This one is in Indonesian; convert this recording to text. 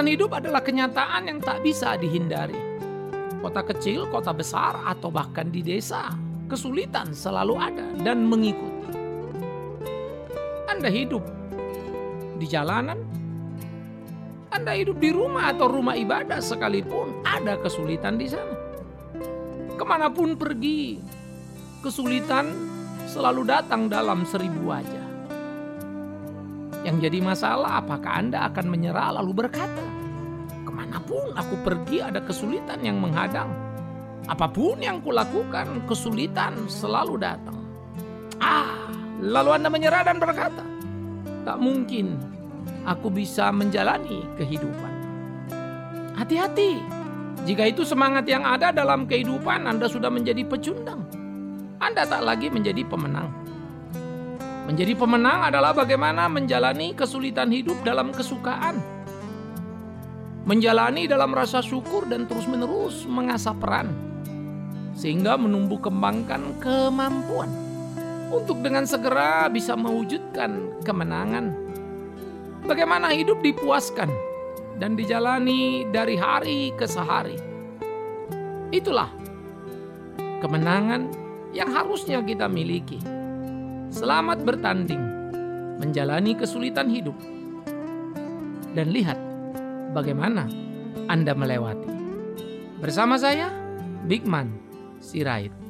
Kesulitan hidup adalah kenyataan yang tak bisa dihindari. Kota kecil, kota besar, atau bahkan di desa, kesulitan selalu ada dan mengikuti. Anda hidup di jalanan, Anda hidup di rumah atau rumah ibadah sekalipun, ada kesulitan di sana. Kemanapun pergi, kesulitan selalu datang dalam 1000 wajah. Yang jadi masalah, apakah Anda akan menyerah lalu berkata, kemanapun aku pergi ada kesulitan yang menghadang. Apapun yang kulakukan, kesulitan selalu datang. Lalu Anda menyerah dan berkata, tak mungkin aku bisa menjalani kehidupan. Hati-hati, jika itu semangat yang ada dalam kehidupan, Anda sudah menjadi pecundang. Anda tak lagi menjadi pemenang. Menjadi pemenang adalah bagaimana menjalani kesulitan hidup dalam kesukaan. Menjalani dalam rasa syukur dan terus-menerus mengasah peran. Sehingga menumbuh kembangkan kemampuan untuk dengan segera bisa mewujudkan kemenangan. Bagaimana hidup dipuaskan dan dijalani dari hari ke hari. Itulah kemenangan yang harusnya kita miliki. Selamat bertanding, menjalani kesulitan hidup, dan lihat bagaimana Anda melewati. Bersama saya, Bigman Sirait.